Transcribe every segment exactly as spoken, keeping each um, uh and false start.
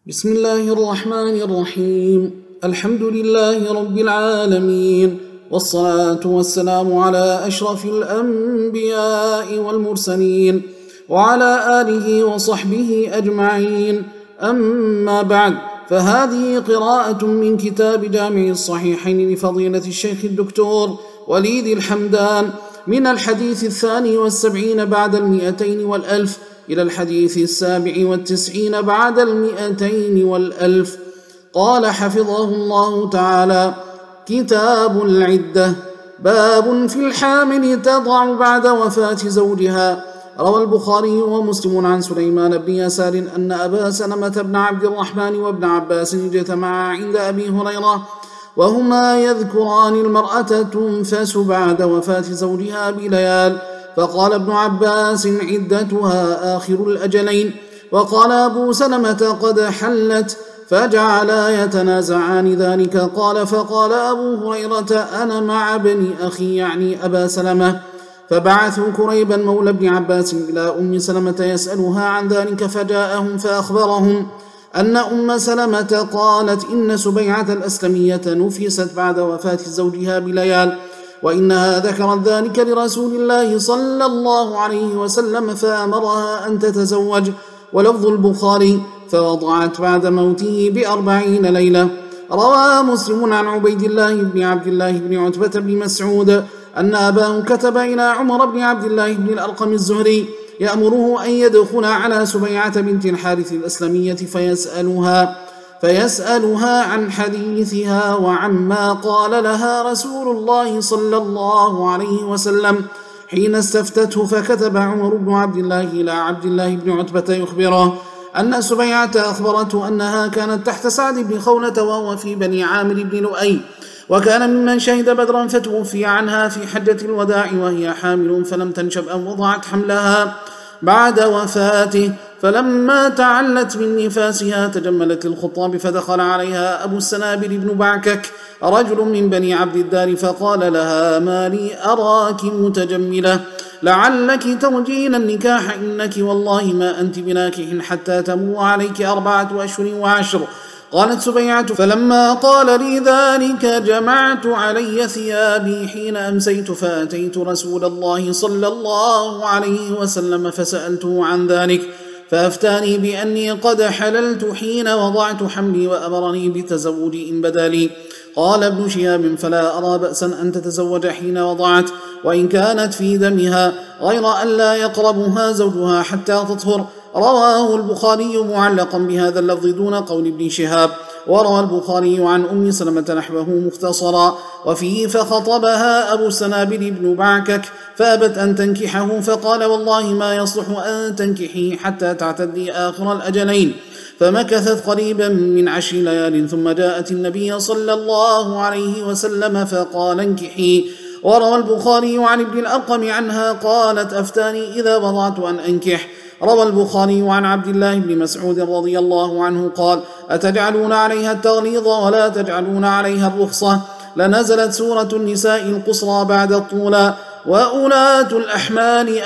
بسم الله الرحمن الرحيم. الحمد لله رب العالمين، والصلاة والسلام على أشرف الأنبياء والمرسلين وعلى آله وصحبه أجمعين. أما بعد، فهذه قراءة من كتاب جامع الصحيحين لفضيلة الشيخ الدكتور وليد الحمدان من الحديث الثاني والسبعين بعد المئتين والألف إلى الحديث السابع والتسعين بعد المئتين والألف. قال حفظه الله تعالى: كتاب العدة. باب في الحامل تضع بعد وفاة زوجها. روى البخاري ومسلم عن سليمان بن يسار أن أبا سلمة بن عبد الرحمن وابن عباس اجتمعا عند أبي هريرة وهما يذكران المرأة تنفس بعد وفاة زوجها بليال، فقال ابن عباس: عدتها آخر الأجلين. وقال أبو سلمة: قد حلت. فجعلا يتنازعان ذلك. قال فقال أبو هريرة: أنا مع ابن أخي، يعني أبا سلمة. فبعثوا كريبا مولى ابن عباس إلى أم سلمة يسألها عن ذلك، فجاءهم فأخبرهم أن أم سلمة قالت: إن سبيعة الأسلمية نفست بعد وفاة زوجها بليال، وإنها ذكرت ذلك لرسول الله صلى الله عليه وسلم فأمرها أن تتزوج. ولفظ البخاري: فوضعت بعد موته بأربعين ليلة. روى مسلم عن عبيد الله بن عبد الله بن عتبة بن مسعود أن أباه كتب إلى عمر بن عبد الله بن الأرقم الزهري يأمره أن يدخل على سبيعة بنت الحارث الأسلمية فيسألها فيسألها عن حديثها وعما قال لها رسول الله صلى الله عليه وسلم حين استفتته. فكتب عمر بن عبد الله إلى عبد الله بن عتبة يخبره أن سبيعة أخبرته أنها كانت تحت سعد بن خولة وهو في بني عامر بن لؤي، وكان ممن شهد بدرا، فتوفي عنها في حجة الوداع وهي حامل، فلم تنشب أن وضعت حملها بعد وفاته. فلما تعلت من نفاسها تجملت للخطاب، فدخل عليها أبو السنابل بن بعكك رجل من بني عبد الدار فقال لها: ما لي أراك متجملة، لعلك ترجين النكاح، إنك والله ما أنت بناكح حتى تمر عليك أربعة أشهر وعشر. قالت سبيعة: فلما قال لي ذلك جمعت علي ثيابي حين أمسيت، فأتيت رسول الله صلى الله عليه وسلم فسألته عن ذلك، فأفتاني بأني قد حللت حين وضعت حملي، وأمرني بتزوج إن بدا لي. قال ابن شهاب: فلا أرى بأسا أن تتزوج حين وضعت، وإن كانت في دمها، غير أن لا يقربها زوجها حتى تطهر. رواه البخاري معلقا بهذا اللفظ دون قول ابن شهاب. وروى البخاري عن أم سلمة نحوه مختصرا، وفيه: فخطبها أبو السنابل بن بعكك فأبت أن تنكحه، فقال: والله ما يصلح أن تنكحي حتى تعتدي آخر الأجلين. فمكثت قريبا من عشر ليال، ثم جاءت النبي صلى الله عليه وسلم فقال: انكحي. وروى البخاري عن ابن الأرقم عنها قالت: أفتاني إذا وضعت أن أنكح. روى البخاري عن عبد الله بن مسعود رضي الله عنه قال: أتجعلون عليها التغليظ ولا تجعلون عليها الرخصة؟ لنزلت سورة النساء القصرى بعد الطولى: وأولاة الأحمال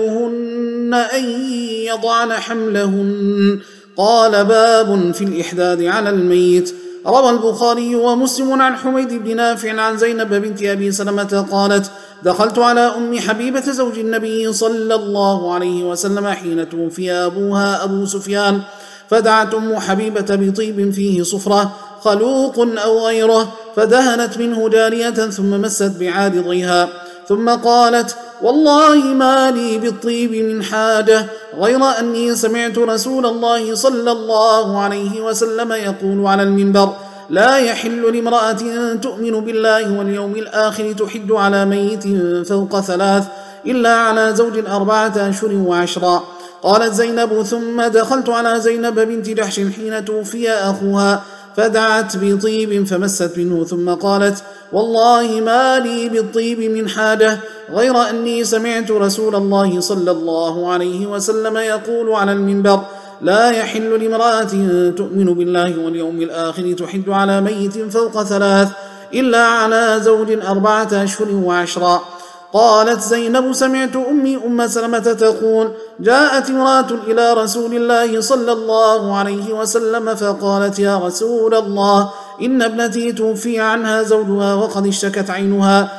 أجلهن أن يضعن حملهن. قال: باب في الإحداد على الميت. روى البخاري ومسلم عن حميد بن نافع عن زينب بنت أبي سلمة قالت: دخلت على أم حبيبة زوج النبي صلى الله عليه وسلم حين توفي أبوها أبو سفيان، فدعت أم حبيبة بطيب فيه صفرة خلوق أو غيره، فدهنت منه جارية ثم مست بعارضيها، ثم قالت: والله ما لي بالطيب من حاجة، غير أني سمعت رسول الله صلى الله عليه وسلم يقول على المنبر: لا يحل لامرأة تؤمن بالله واليوم الآخر تحد على ميت فوق ثلاث إلا على زوج أربعة أشهر وعشرا. قالت زينب: ثم دخلت على زينب بنت جحش حين توفي أخوها، فدعت بطيب فمست منه، ثم قالت: والله ما لي بالطيب من حاجة، غير أني سمعت رسول الله صلى الله عليه وسلم يقول على المنبر: لا يحل لامرأة تؤمن بالله واليوم الآخر تحد على ميت فوق ثلاث إلا على زوج أربعة أشهر وعشرا. قالت زينب: سمعت أمي أم سلمة تقول: جاءت امرأة إلى رسول الله صلى الله عليه وسلم فقالت: يا رسول الله، إن ابنتي توفي عنها زوجها وقد اشتكت عينها،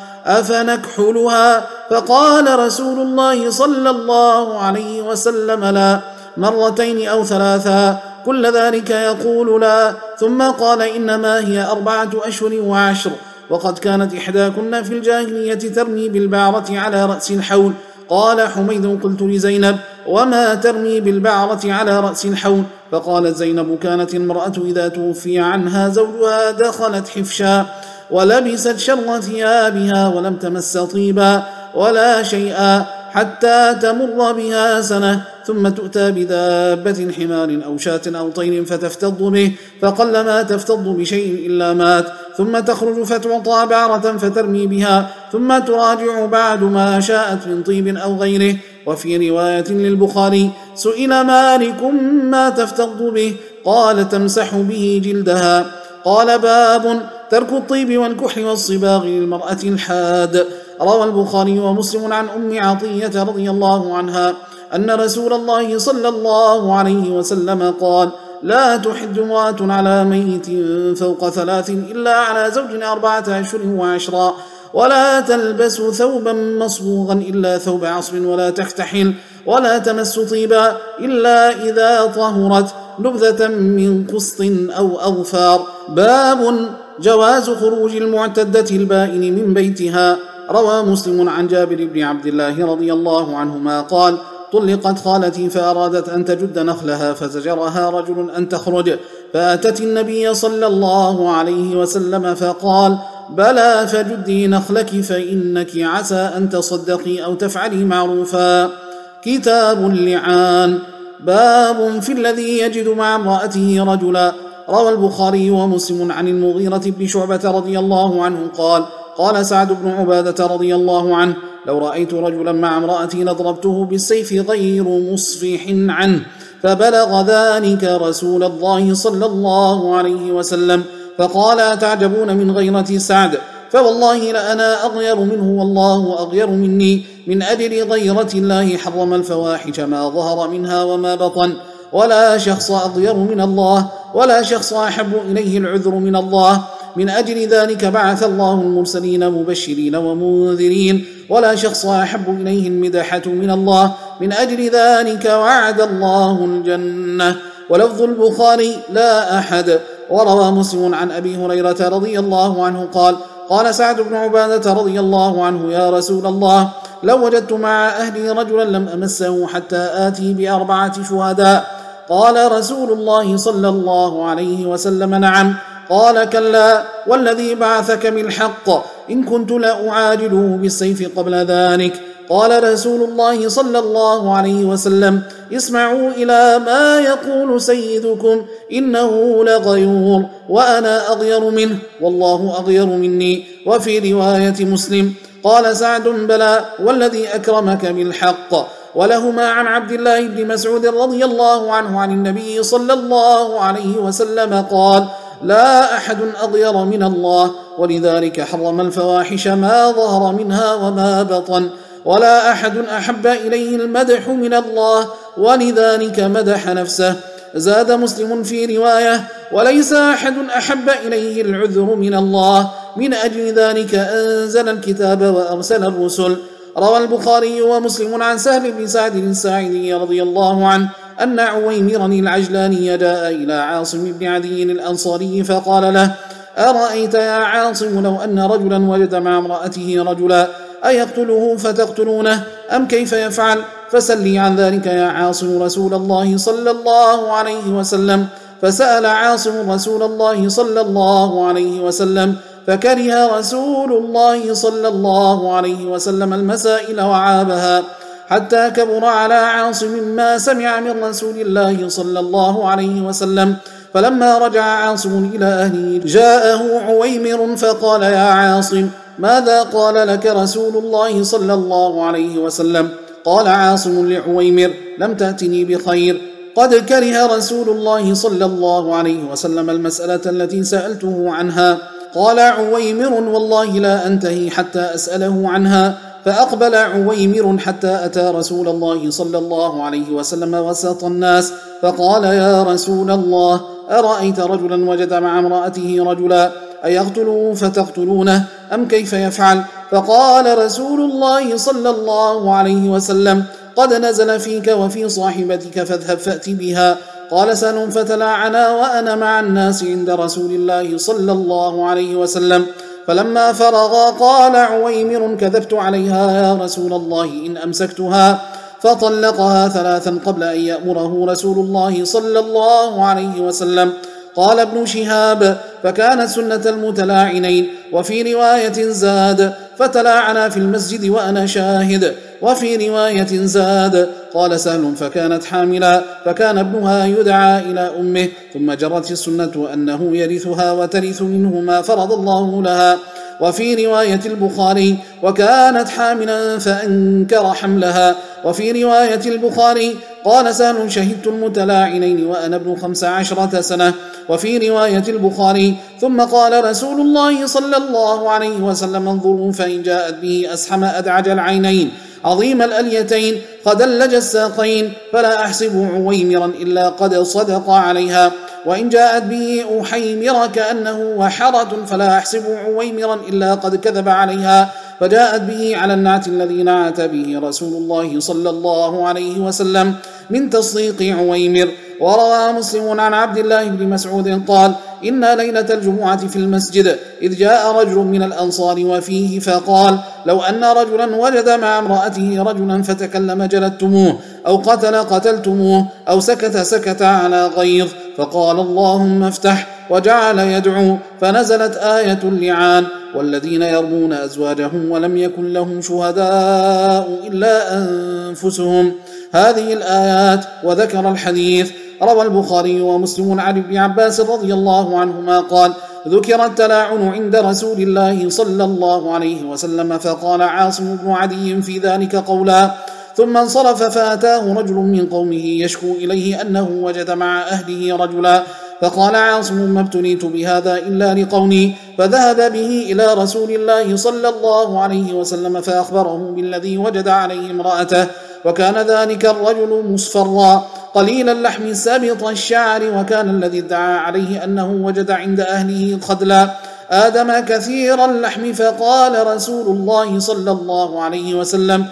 أفنكحلها؟ فقال رسول الله صلى الله عليه وسلم: لا، مرتين أو ثلاثا، كل ذلك يقول لا. ثم قال: إنما هي أربعة أشهر وعشر، وقد كانت إحداكن في الجاهلية ترمي بالبعرة على رأس الحول. قال حميد: قلت لزينب: وما ترمي بالبعرة على رأس الحول؟ فقالت زينب: كانت المرأة إذا توفي عنها زوجها دخلت حفشا ولبست شر ثيابها ولم تمس طيبا ولا شيئا حتى تمر بها سنة، ثم تؤتى بدابة حمار أو شاة أو طير فتفتض به، فقلما تفتض بشيء إلا مات، ثم تخرج فتعطى بعرة فترمي بها، ثم تراجع بعد ما شاءت من طيب أو غيره. وفي رواية للبخاري: سئل مالك: ما تفتض به؟ قال: تمسح به جلدها. قال: باب ترك الطيب والكحل والصباغ للمرأة الحاد. روى البخاري ومسلم عن أم عطية رضي الله عنها أن رسول الله صلى الله عليه وسلم قال: لا تحد امرأة على ميت فوق ثلاث إلا على زوج أربعة أشهر وعشرا، ولا تلبس ثوبا مصبوغا إلا ثوب عصب، ولا تكتحل، ولا تمس طيبا إلا إذا طهرت، نبذة من قسط أو أظفار. باب جواز خروج المعتدة البائن من بيتها. روى مسلم عن جابر بن عبد الله رضي الله عنهما قال: طلقت خالتي فأرادت أن تجد نخلها فزجرها رجل أن تخرج، فأتت النبي صلى الله عليه وسلم فقال: بلى، فجدي نخلك فإنك عسى أن تصدقي أو تفعلي معروفا. كتاب اللعان. باب في الذي يجد مع امرأته رجلا. روى البخاري ومسلم عن المغيرة بن شعبة رضي الله عنه قال: قال سعد بن عبادة رضي الله عنه: لو رأيت رجلا مع امرأتي لضربته بالسيف غير مصفح عنه. فبلغ ذلك رسول الله صلى الله عليه وسلم فقال: أتعجبون من غيرة سعد؟ فوالله لأنا أغير منه والله أغير مني. من أجل غيرة الله حرم الفواحش ما ظهر منها وما بطن، ولا شخص أغير من الله، ولا شخص أحب إليه العذر من الله. من أجل ذلك بعث الله المرسلين مبشرين ومنذرين، ولا شخص أحب إليه المدحة من الله. من أجل ذلك وعد الله الجنة. ولفظ البخاري: لا أحد. وروى مسلم عن أبي هريرة رضي الله عنه قال: قال سعد بن عبادة رضي الله عنه: يا رسول الله، لو وجدت مع أهلي رجلا لم أمسه حتى آتي بأربعة شهداء. قال رسول الله صلى الله عليه وسلم: نعم. قال: كلا، والذي بعثك بالحق، إن كنت لأعاجله بالسيف قبل ذلك. قال رسول الله صلى الله عليه وسلم: اسمعوا إلى ما يقول سيدكم، إنه لغيور وأنا أغير منه والله أغير مني. وفي رواية مسلم قال سعد: بلى، والذي أكرمك بالحق. ولهما عن عبد الله بن مسعود رضي الله عنه عن النبي صلى الله عليه وسلم قال: لا أحد أغير من الله، ولذلك حرم الفواحش ما ظهر منها وما بطن، ولا أحد أحب إليه المدح من الله، ولذلك مدح نفسه. زاد مسلم في رواية: وليس أحد أحب إليه العذر من الله، من أجل ذلك أنزل الكتاب وأرسل الرسل. روى البخاري ومسلم عن سهل بن سعد الساعدي رضي الله عنه أن عويمرا العجلاني جاء إلى عاصم بن عدي الأنصاري فقال له: أرأيت يا عاصم لو أن رجلا وجد مع امرأته رجلا، أيقتله فتقتلونه أم كيف يفعل؟ فسلي عن ذلك يا عاصم رسول الله صلى الله عليه وسلم. فسأل عاصم رسول الله صلى الله عليه وسلم، فكره رسول الله صلى الله عليه وسلم المسائل وعابها، حتى كبر على عاصم ما سمع من رسول الله صلى الله عليه وسلم. فلما رجع عاصم إلى أهله جاءه عويمر فقال: يا عاصم، ماذا قال لك رسول الله صلى الله عليه وسلم؟ قال عاصم لعويمر: لم تأتني بخير، قد كره رسول الله صلى الله عليه وسلم المسألة التي سألته عنها. قال عويمر: والله لا أنتهي حتى أسأله عنها. فأقبل عويمر حتى أتى رسول الله صلى الله عليه وسلم وسط الناس، فقال: يا رسول الله، أرأيت رجلا وجد مع امرأته رجلا، أيقتلوه فتقتلونه أم كيف يفعل؟ فقال رسول الله صلى الله عليه وسلم: قد نزل فيك وفي صاحبتك فاذهب فأت بها. قال سهل: فتلاعنا وأنا مع الناس عند رسول الله صلى الله عليه وسلم، فلما فرغا قال عويمر: كذبت عليها يا رسول الله إن أمسكتها. فطلقها ثلاثا قبل أن يأمره رسول الله صلى الله عليه وسلم. قال ابن شهاب: فكانت سنة المتلاعنين. وفي رواية زاد: فتلاعنا في المسجد وأنا شاهد. وفي رواية زاد قال سهل: فكانت حاملا، فكان ابنها يدعى إلى أمه، ثم جرت السنة أنه يرثها وترث منه ما فرض الله لها. وفي رواية البخاري: وكانت حاملا فأنكر حملها. وفي رواية البخاري قال سهل: شهدت المتلاعنين وأنا ابن خمس عشرة سنة. وفي رواية البخاري: ثم قال رسول الله صلى الله عليه وسلم: انظروا فإن جاءت به أسحم أدعج العينين عظيم الأليتين خدلج الساقين فلا أحسب عويمرا إلا قد صدق عليها، وإن جاءت به أحيمر كأنه وحرة فلا أحسب عويمرا إلا قد كذب عليها، فجاءت به على النعت الذي نعت به رسول الله صلى الله عليه وسلم من تصديق عويمر. وروى مسلم عن عبد الله بن مسعود قال: إن ليلة الجمعة في المسجد إذ جاء رجل من الأنصار وفيه فقال: لو أن رجلا وجد مع امرأته رجلا فتكلم جلدتموه، أو قتل قتلتموه، أو سكت سكت على غيظ، فقال: اللهم افتح، وجعل يدعو، فنزلت آية اللعان: والذين يرمون أزواجهم ولم يكن لهم شهداء إلا أنفسهم. هذه الآيات وذكر الحديث. روى البخاري ومسلم عن ابن عباس رضي الله عنهما قال: ذكر التلاعن عند رسول الله صلى الله عليه وسلم، فقال عاصم بن عدي في ذلك قولا، ثم انصرف فأتاه رجل من قومه يشكو إليه أنه وجد مع أهله رجلا، فقال عاصم: ما ابتليت بهذا إلا لقوني، فذهب به إلى رسول الله صلى الله عليه وسلم فأخبره بالذي وجد عليه امرأته، وكان ذلك الرجل مصفرا قليل اللحم سابط الشعر، وكان الذي ادعى عليه أنه وجد عند أهله خدلا آدم كثير اللحم، فقال رسول الله صلى الله عليه وسلم: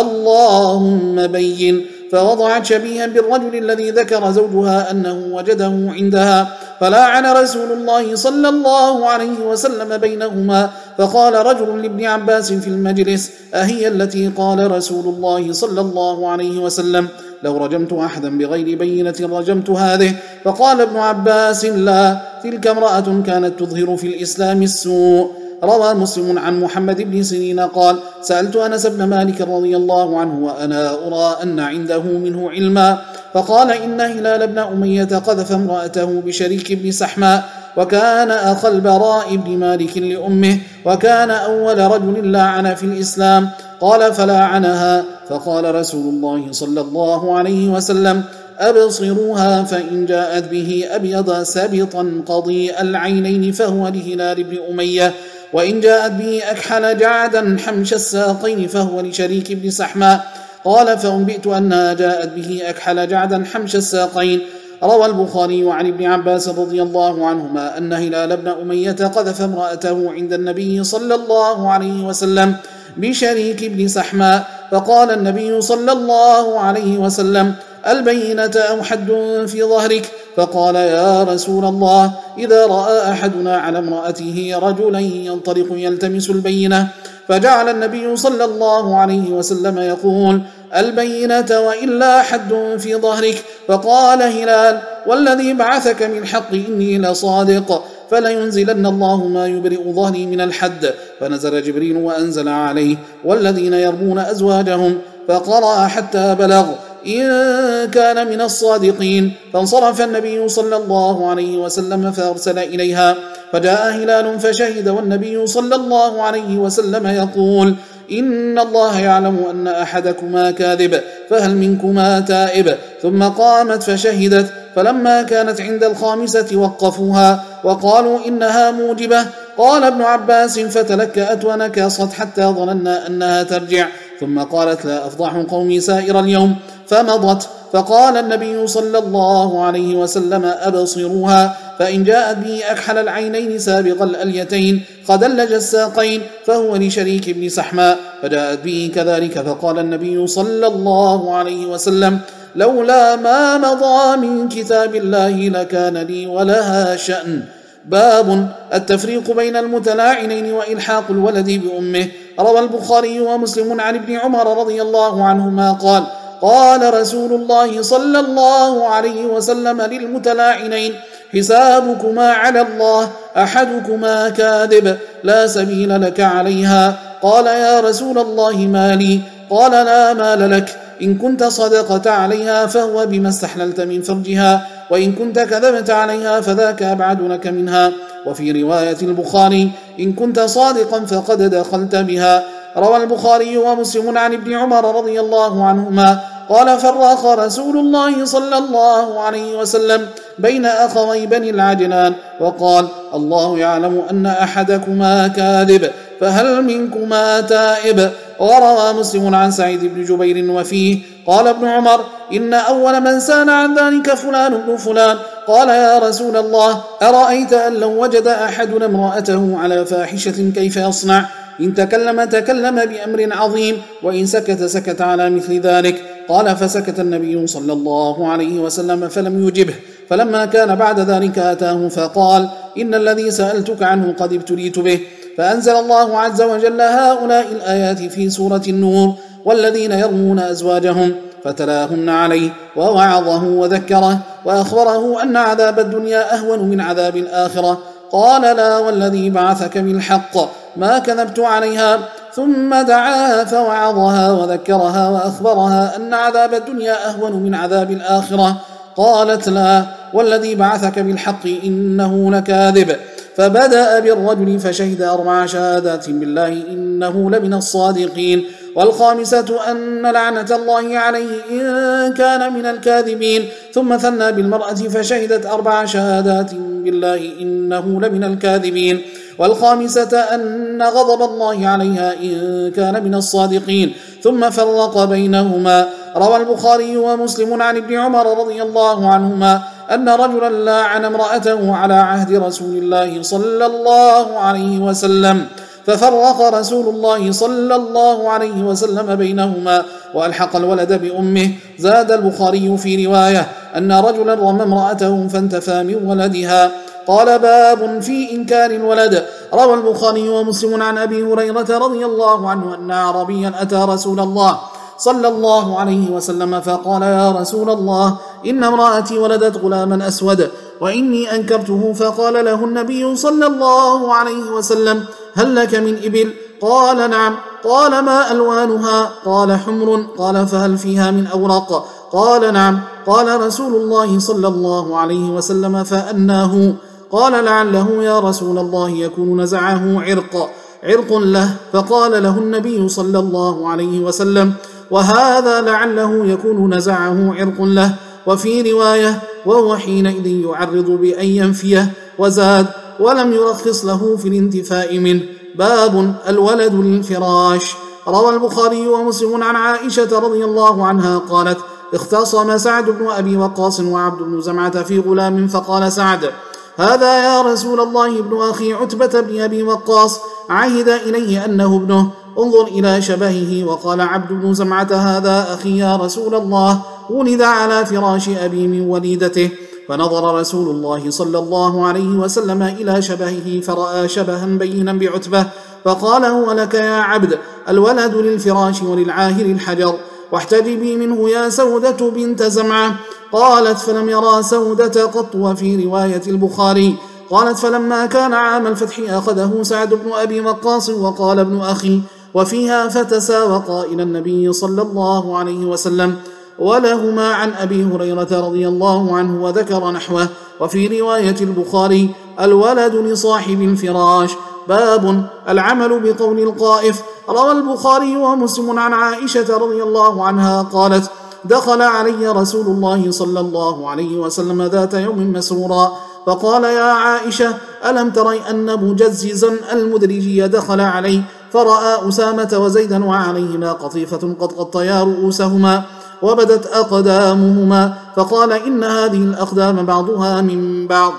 اللهم بين. فوضعت شبيها بالرجل الذي ذكر زوجها أنه وجده عندها، فلاعن رسول الله صلى الله عليه وسلم بينهما. فقال رجل لابن عباس في المجلس: أهي التي قال رسول الله صلى الله عليه وسلم: لو رجمت أحدا بغير بينة رجمت هذه؟ فقال ابن عباس: لا، تلك امرأة كانت تظهر في الإسلام السوء. روى مسلم عن محمد بن سيرين قال: سألت أنس بن مالك رضي الله عنه وأنا أرى أن عنده منه علما، فقال: إن هلال بن أمية قذف امرأته بشريك بن سحماء، وكان أخا البراء بن مالك لأمه، وكان أول رجل لاعن في الإسلام. قال: فلاعنها، فقال رسول الله صلى الله عليه وسلم: أبصروها، فإن جاءت به أبيض سابطا قضيء العينين فهو لهلال بن أمية، وإن جاءت به أكحل جعدا حمش الساقين فهو لشريك بن سحماء. قال: فأنبئت أنها جاءت به أكحل جعدا حمش الساقين. روى البخاري عن ابن عباس رضي الله عنهما أن هلال بن أمية قذف امرأته عند النبي صلى الله عليه وسلم بشريك بن سحماء، فقال النبي صلى الله عليه وسلم: البينة أو حد في ظهرك؟ فقال: يا رسول الله، إذا رأى أحدنا على امرأته رجلا ينطلق يلتمس البينة. فجعل النبي صلى الله عليه وسلم يقول: البينة وإلا حد في ظهرك. فقال هلال: والذي بعثك من حق إني لصادق، فلينزلن الله ما يبرئ ظهري من الحد. فنزل جبريل وأنزل عليه: والذين يرمون أزواجهم، فقرأ حتى بلغ: إن كان من الصادقين. فانصرف النبي صلى الله عليه وسلم فأرسل إليها، فجاء هلال فشهد، والنبي صلى الله عليه وسلم يقول: إن الله يعلم أن أحدكما كاذب، فهل منكما تائب؟ ثم قامت فشهدت، فلما كانت عند الخامسة وقفوها وقالوا: إنها موجبة. قال ابن عباس فتلكأت ونكصت حتى ظننا أنها ترجع، ثم قالت لا أفضح قومي سائر اليوم، فمضت. فقال النبي صلى الله عليه وسلم أبصروها، فإن جاءت به أكحل العينين سابغ الأليتين خدلج الساقين فهو لشريك بن سحماء، فجاءت به كذلك. فقال النبي صلى الله عليه وسلم لولا ما مضى من كتاب الله لكان لي ولها شأن. باب التفريق بين المتلاعنين وإلحاق الولد بأمه. روى البخاري ومسلم عن ابن عمر رضي الله عنهما قال قال رسول الله صلى الله عليه وسلم للمتلاعنين حسابكما على الله، أحدكما كاذب لا سبيل لك عليها. قال يا رسول الله ما لي؟ قال لا مال لك، إن كنت صدقت عليها فهو بما استحللت من فرجها، وإن كنت كذبت عليها فذاك أبعد لك منها. وفي رواية البخاري إن كنت صادقا فقد دخلت بها. روى البخاري ومسلم عن ابن عمر رضي الله عنهما قال فرق رسول الله صلى الله عليه وسلم بين أخوي بني العجلان وقال الله يعلم أن أحدكما كاذب فهل منكما تائب. وروى مسلم عن سعيد بن جبير وفيه قال ابن عمر إن أول من سان عن ذلك فلان بن فلان. قال يا رسول الله أرأيت أن لو وجد أحدنا امرأته على فاحشة كيف يصنع؟ إن تكلم تكلم بأمر عظيم، وإن سكت سكت على مثل ذلك. قال فسكت النبي صلى الله عليه وسلم فلم يجبه. فلما كان بعد ذلك أتاه فقال إن الذي سألتك عنه قد ابتليت به. فأنزل الله عز وجل هؤلاء الآيات في سورة النور والذين يرمون أزواجهم، فتلاهن عليه ووعظه وذكره وأخبره أن عذاب الدنيا أهون من عذاب الآخرة. قال لا والذي بعثك بالحق ما كذبت عليها. ثم دعاها فوعظها وذكرها وأخبرها أن عذاب الدنيا أهون من عذاب الآخرة. قالت لا والذي بعثك بالحق إنه لكاذب. فبدأ بالرجل فشهد أربع شهادات بالله إنه لمن الصادقين. والخامسة أن لعنة الله عليه إن كان من الكاذبين. ثم ثنى بالمرأة فشهدت أربع شهادات بالله إنه لمن الكاذبين. والخامسة أن غضب الله عليها إن كان من الصادقين. ثم فرق بينهما. روى البخاري ومسلم عن ابن عمر رضي الله عنهما أن رجلا لاعن امرأته على عهد رسول الله صلى الله عليه وسلم، ففرق رسول الله صلى الله عليه وسلم بينهما وألحق الولد بأمه. زاد البخاري في رواية أن رجلا رمى امرأته فانتفى من ولدها. قال باب في إنكار الولد. روى البخاري ومسلم عن أبي هريرة رضي الله عنه أن عربيا أتى رسول الله صلى الله عليه وسلم فقال يا رسول الله إن امرأتي ولدت غلاما أسود وإني أنكرته. فقال له النبي صلى الله عليه وسلم هل لك من إبل؟ قال نعم. قال ما ألوانها؟ قال حمر. قال فهل فيها من أورق؟ قال نعم. قال رسول الله صلى الله عليه وسلم فأناه؟ قال لعله يا رسول الله يكون نزعه عرق عرق له. فقال له النبي صلى الله عليه وسلم وهذا لعله يكون نزعه عرق له. وفي رواية وهو حينئذ يعرض بأن ينفيه. وزاد ولم يرخص له في الانتفاء منه. باب الولد للفراش. روى البخاري ومسلم عن عائشة رضي الله عنها قالت اختصم سعد بن أبي وقاص وعبد بن زمعة في غلام، فقال سعد هذا يا رسول الله ابن أخي عتبة بن أبي وقاص، عهد إليه أنه ابنه، انظر إلى شبهه. وقال عبد بن زمعة هذا أخي يا رسول الله، ولد على فراش أبي من وليدته. فنظر رسول الله صلى الله عليه وسلم إلى شبهه فرأى شبها بينا بعتبة، فقال هو لك يا عبد، الولد للفراش وللعاهر الحجر، واحتجبي منه يا سودة بنت زمعة. قالت فلم يرى سودة قط. وفي رواية البخاري قالت فلما كان عام الفتح أخذه سعد بن أبي وقاص وقال ابن أخي، وفيها فتساوقا إلى النبي صلى الله عليه وسلم. ولهما عن أبي هريرة رضي الله عنه وذكر نحوه. وفي رواية البخاري الولد لصاحب الفراش. باب العمل بقول القائف. روى البخاري ومسلم عن عائشة رضي الله عنها قالت دخل علي رسول الله صلى الله عليه وسلم ذات يوم مسرورا، فقال يا عائشة ألم تري أن مجززا المدرجي دخل علي فرأى أسامة وزيدا وعليهما قطيفة قد غطيا رؤوسهما وبدت أقدامهما فقال إن هذه الأقدام بعضها من بعض.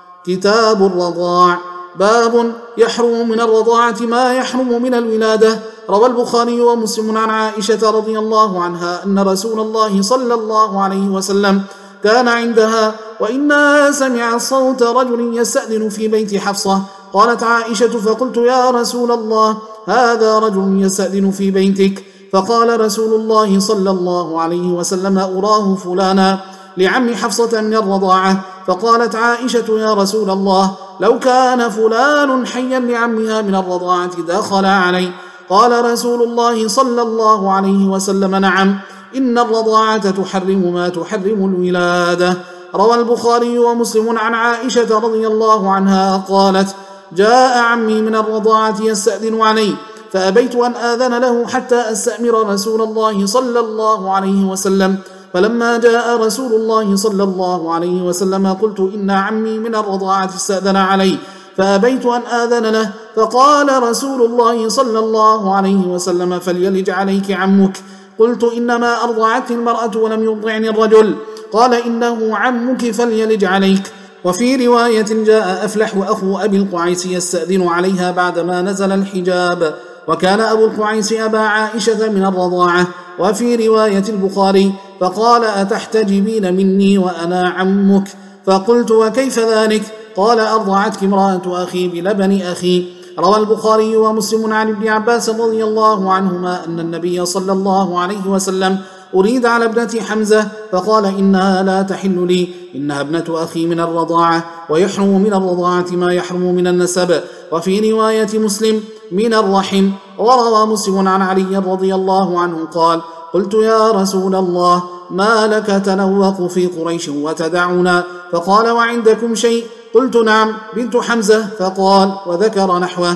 كتاب الرضاع. باب يحرم من الرضاعة ما يحرم من الولادة. روى البخاري ومسلم عن عائشة رضي الله عنها أن رسول الله صلى الله عليه وسلم كان عندها وإنها سمعت صوت رجل يستأذن في بيت حفصة. قالت عائشة فقلت يا رسول الله هذا رجل يستأذن في بيتك. فقال رسول الله صلى الله عليه وسلم أراه فلانا لعم حفصة من الرضاعة. فقالت عائشة يا رسول الله لو كان فلان حيا لعمها من الرضاعة دخل علي. قال رسول الله صلى الله عليه وسلم نعم إن الرضاعة تحرم ما تحرم الولادة. روى البخاري ومسلم عن عائشة رضي الله عنها قالت جاء عمي من الرضاعة يستأذن علي فأبيت أن آذن له حتى أستأمر رسول الله صلى الله عليه وسلم. فلما جاء رسول الله صلى الله عليه وسلم قلت إن عمي من الرضاعة استأذن علي فأبيت أن آذن له. فقال رسول الله صلى الله عليه وسلم فليلج عليك عمك. قلت إنما أرضعتني المرأة ولم يرضعني الرجل. قال إنه عمك فليلج عليك. وفي رواية جاء أفلح وأخو أبي القعيس يستأذن عليها بعدما نزل الحجاب وكان أبو القعيس أبا عائشة من الرضاعة. وفي رواية البخاري فقال أتحتجبين مني وأنا عمك. فقلت وكيف ذلك؟ قال أرضعتك امرأة أخي بلبن أخي. روى البخاري ومسلم عن ابن عباس رضي الله عنهما أن النبي صلى الله عليه وسلم أريد على ابنة حمزة فقال إنها لا تحل لي إنها ابنة أخي من الرضاعة ويحرم من الرضاعة ما يحرم من النسب. وفي رواية مسلم من الرحم. وروى مسلم عن علي رضي الله عنه قال قلت يا رسول الله ما لك تنوق في قريش وتدعنا؟ فقال وعندكم شيء؟ قلت نعم بنت حمزة. فقال وذكر نحوه.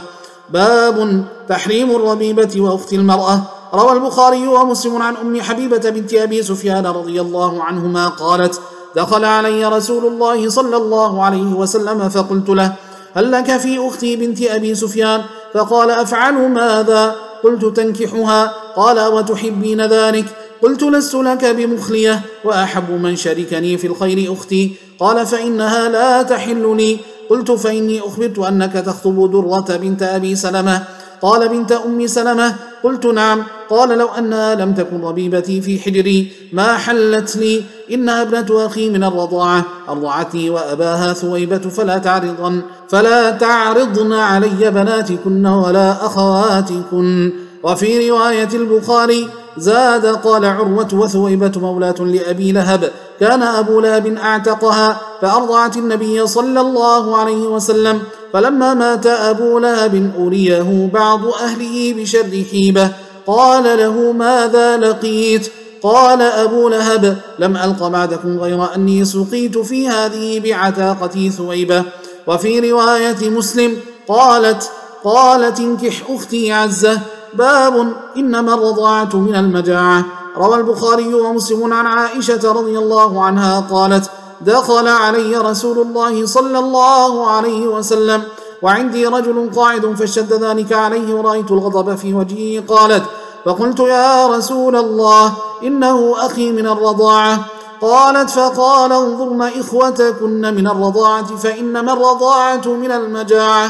باب تحريم الربيبة وأخت المرأة. روى البخاري ومسلم عن أم حبيبة بنت أبي سفيان رضي الله عنهما قالت دخل علي رسول الله صلى الله عليه وسلم فقلت له هل لك في أختي بنت أبي سفيان؟ فقال أفعل ماذا؟ قلت تنكحها. قال وتحبين ذلك؟ قلت لست لك بمخلية وأحب من شاركني في الخير أختي. قال فإنها لا تحل لي. قلت فإني أخبرت أنك تخطب درة بنت أبي سلمة. قال بنت أم سلمة. قلت نعم. قال لو أنها لم تكن ربيبتي في حجري ما حلت لي إنها ابنة أخي من الرضاعة أرضعتني وأباها ثويبة فلا تعرضن فلا تعرضن علي بناتكن ولا أخواتكن. وفي رواية البخاري زاد قال عروة وثويبة مولاة لأبي لهب كان أبو لهب أعتقها فأرضعت النبي صلى الله عليه وسلم. فلما مات أبو لهب أريه بعض أهله بشر حيبة قال له ماذا لقيت؟ قال أبو لهب لم ألق بعدكم غير أني سقيت في هذه بعتاقتي ثويبة. وفي رواية مسلم قالت قالت انكح أختي عزة. باب إنما الرضاعة من المجاعة. روى البخاري ومسلم عن عائشة رضي الله عنها قالت دخل علي رسول الله صلى الله عليه وسلم وعندي رجل قاعد فاشتد ذلك عليه ورأيت الغضب في وجهه. قالت فقلت يا رسول الله إنه أخي من الرضاعة. قالت فقال انظرن إخوتكن من الرضاعة فإنما الرضاعة من المجاعة.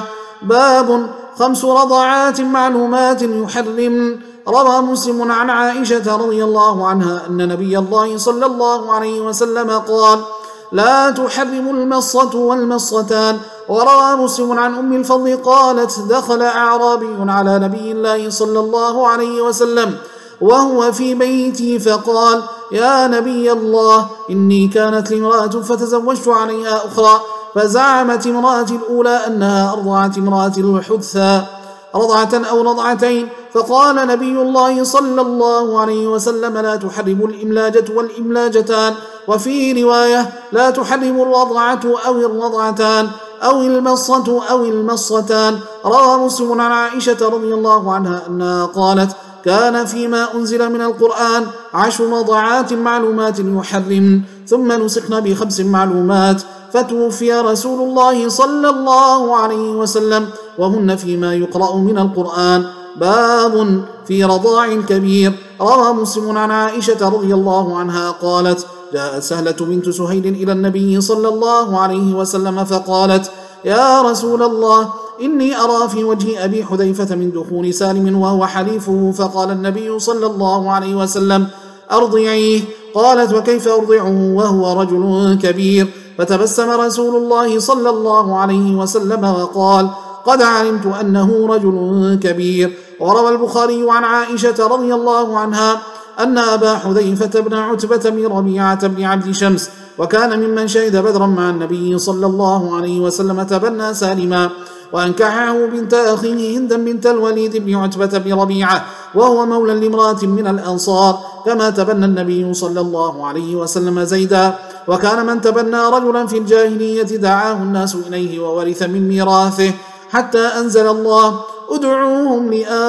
باب خمس رضاعات معلومات يحرم. روى مسلم عن عائشة رضي الله عنها أن نبي الله صلى الله عليه وسلم قال لا تحرم المصة والمصتان. وروى مسلم عن أم الفضل قالت دخل أعرابي على نبي الله صلى الله عليه وسلم وهو في بيتي فقال يا نبي الله إني كانت لي امرأة فتزوجت عليها أخرى فزعمت امرأتي الأولى أنها أرضعت امرأتي الحدثى رضعة أو رضعتين. فقال نبي الله صلى الله عليه وسلم لا تحرم الإملاجة والإملاجتان. وفي رواية لا تحرم الرضعة أو الرضعتان أو المصة أو المصتان. روى مسلم عن عائشة رضي الله عنها أنها قالت كان فيما أنزل من القرآن عشر رضعات معلومات يحرم. ثم نسخن بخمس معلومات، فتوفي رسول الله صلى الله عليه وسلم وهن فيما يقرأ من القرآن. باب في رضاع الكبير. روى مسلم عن عائشة رضي الله عنها قالت: جاءت سهلة بنت سهيل إلى النبي صلى الله عليه وسلم فقالت: يا رسول الله، إني أرى في وجه أبي حذيفة من دخول سالم وهو حليفه. فقال النبي صلى الله عليه وسلم: أرضعيه. قالت: وكيف أرضعه وهو رجل كبير؟ فتبسم رسول الله صلى الله عليه وسلم وقال: قد علمت أنه رجل كبير. وروى البخاري عن عائشة رضي الله عنها أن أبا حذيفة بن عتبة بن ربيعة بن عبد شمس، وكان ممن شهد بدرا مع النبي صلى الله عليه وسلم، تبنى سالما وأنكحه بنت أخيه هندا بنت الوليد بن عتبة بن ربيعة، وهو مولى لامرأة من الأنصار، كما تبنى النبي صلى الله عليه وسلم زيدا. وكان من تبنى رجلا في الجاهلية دعاه الناس إليه وورث من ميراثه، حتى أنزل الله: ادعوهم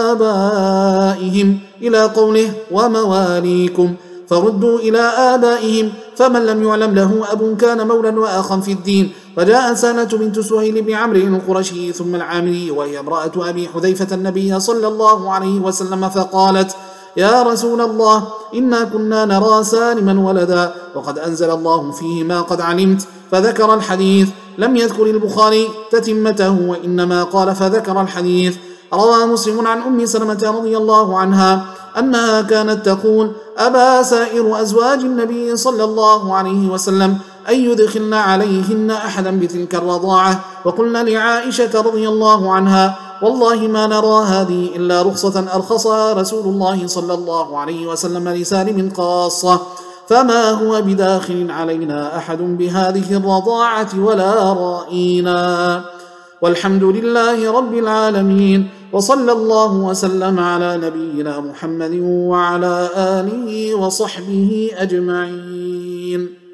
لآبائهم إلى قوله: ومواليكم، فردوا إلى آبائهم. فمن لم يعلم له أب كان مولا وأخا في الدين. فجاء سهلة بنت سهيل بن عمرو القرشي ثم العامري، وهي امرأة أبي حذيفة النبي صلى الله عليه وسلم، فقالت: يا رسول الله، إنا كنا نرى سالما ولدا، وقد أنزل الله فيه ما قد علمت. فذكر الحديث. لم يذكر البخاري تتمته، وإنما قال فذكر الحديث. روى مسلم عن أم سلمة رضي الله عنها أنها كانت تقول: أبى سائر أزواج النبي صلى الله عليه وسلم أن يدخلن عليهن أحدا بتلك الرضاعة. وقلنا لعائشة رضي الله عنها: والله ما نرى هذه إلا رخصة أرخصها رسول الله صلى الله عليه وسلم لسالم خاصة، فما هو بداخل علينا أحد بهذه الرضاعة ولا رائينا. والحمد لله رب العالمين، وصلى الله وسلم على نبينا محمد وعلى آله وصحبه أجمعين.